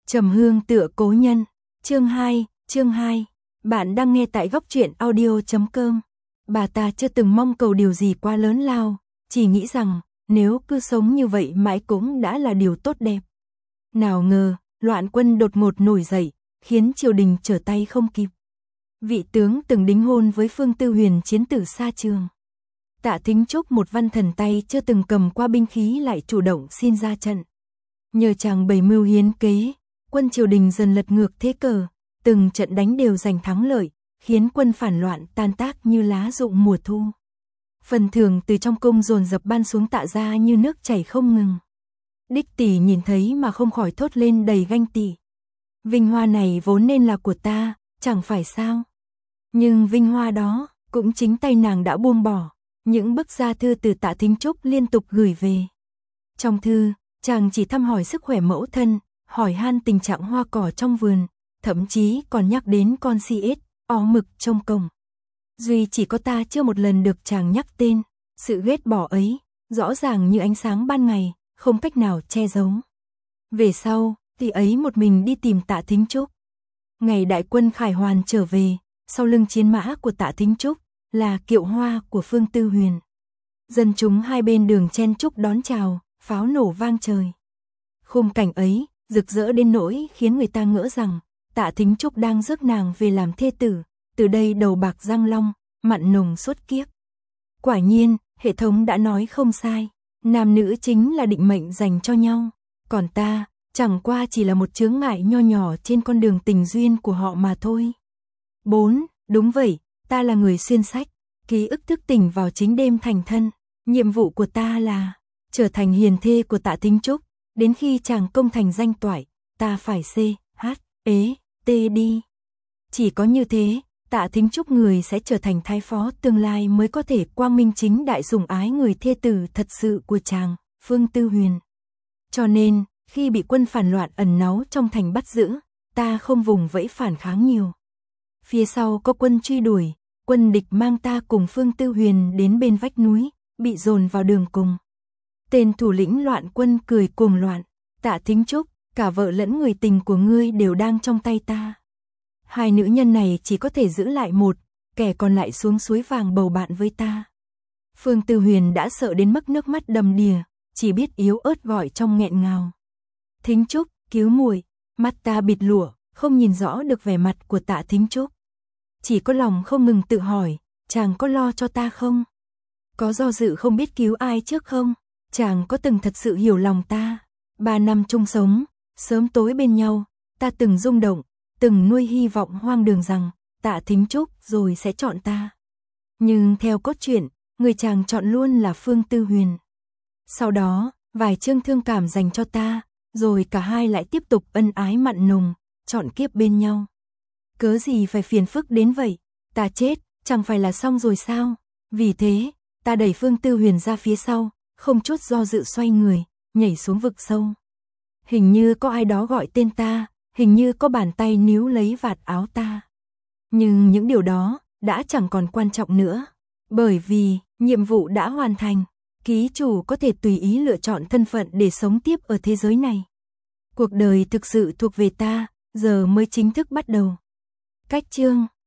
Trầm hương tựa cố nhân, chương 2, bạn đang nghe tại góc truyện audio.com. Bà ta chưa từng mong cầu điều gì quá lớn lao, chỉ nghĩ rằng nếu cứ sống như vậy mãi cũng đã là điều tốt đẹp. Nào ngờ, loạn quân đột ngột nổi dậy, khiến triều đình trở tay không kịp. Vị tướng từng đính hôn với Phương Tư Huyền chiến tử xa trường. Tạ Thính Trúc một văn thần tay chưa từng cầm qua binh khí lại chủ động xin ra trận. Nhờ chàng bày mưu hiến kế, quân triều đình dần lật ngược thế cờ, từng trận đánh đều giành thắng lợi, khiến quân phản loạn tan tác như lá rụng mùa thu. Phần thưởng từ trong cung dồn dập ban xuống Tạ gia như nước chảy không ngừng. Đích tỷ nhìn thấy mà không khỏi thốt lên đầy ganh tị. Vinh hoa này vốn nên là của ta, chẳng phải sao? Nhưng vinh hoa đó cũng chính tay nàng đã buông bỏ. Những bức gia thư từ Tạ Thính Trúc liên tục gửi về. Trong thư, chàng chỉ thăm hỏi sức khỏe mẫu thân, hỏi han tình trạng hoa cỏ trong vườn, thậm chí còn nhắc đến con si ếch, ó mực trong cổng. Duy chỉ có ta chưa một lần được chàng nhắc tên, sự ghét bỏ ấy, rõ ràng như ánh sáng ban ngày, không cách nào che giấu. Về sau, tỷ ấy một mình đi tìm Tạ Thính Trúc. Ngày đại quân khải hoàn trở về, sau lưng chiến mã của Tạ Thính Trúc là kiệu hoa của Phương Tư Huyền. Dân chúng hai bên đường chen chúc đón chào, pháo nổ vang trời. Khung cảnh ấy, rực rỡ đến nỗi khiến người ta ngỡ rằng Tạ Thính Trúc đang rước nàng về làm thê tử, từ đây đầu bạc răng long, mặn nồng suốt kiếp. Quả nhiên, hệ thống đã nói không sai, nam nữ chính là định mệnh dành cho nhau, còn ta, chẳng qua chỉ là một chướng ngại nho nhỏ trên con đường tình duyên của họ mà thôi. 4. Đúng vậy, ta là người xuyên sách, ký ức thức tỉnh vào chính đêm thành thân, nhiệm vụ của ta là trở thành hiền thê của Tạ Thính Trúc, đến khi chàng công thành danh toại, ta phải CHT đi. Chỉ có như thế, Tạ Thính Trúc người sẽ trở thành thái phó tương lai mới có thể quang minh chính đại sủng ái người thê tử thật sự của chàng, Phương Tư Huyền. Cho nên, khi bị quân phản loạn ẩn náu trong thành bắt giữ, ta không vùng vẫy phản kháng nhiều. Phía sau có quân truy đuổi, quân địch mang ta cùng Phương Tư Huyền đến bên vách núi, bị dồn vào đường cùng. Tên thủ lĩnh loạn quân cười cuồng loạn, Tạ Thính Trúc, cả vợ lẫn người tình của ngươi đều đang trong tay ta. Hai nữ nhân này chỉ có thể giữ lại một, kẻ còn lại xuống suối vàng bầu bạn với ta. Phương Tư Huyền đã sợ đến mức nước mắt đầm đìa, chỉ biết yếu ớt gọi trong nghẹn ngào. Thính Trúc, cứu muội. Mắt ta bịt lụa, không nhìn rõ được vẻ mặt của Tạ Thính Trúc. Chỉ có lòng không ngừng tự hỏi, chàng có lo cho ta không? Có do dự không biết cứu ai trước không? Chàng có từng thật sự hiểu lòng ta? 3 năm chung sống, sớm tối bên nhau, ta từng rung động, từng nuôi hy vọng hoang đường rằng Tạ Thính Trúc rồi sẽ chọn ta. Nhưng theo cốt truyện, người chàng chọn luôn là Phương Tư Huyền. Sau đó, vài chương thương cảm dành cho ta, rồi cả hai lại tiếp tục ân ái mặn nồng, chọn kiếp bên nhau. Cớ gì phải phiền phức đến vậy, ta chết, chẳng phải là xong rồi sao? Vì thế, ta đẩy Phương Tư Huyền ra phía sau, không chút do dự xoay người, nhảy xuống vực sâu. Hình như có ai đó gọi tên ta, hình như có bàn tay níu lấy vạt áo ta. Nhưng những điều đó đã chẳng còn quan trọng nữa, bởi vì nhiệm vụ đã hoàn thành, ký chủ có thể tùy ý lựa chọn thân phận để sống tiếp ở thế giới này. Cuộc đời thực sự thuộc về ta, giờ mới chính thức bắt đầu. Cách chương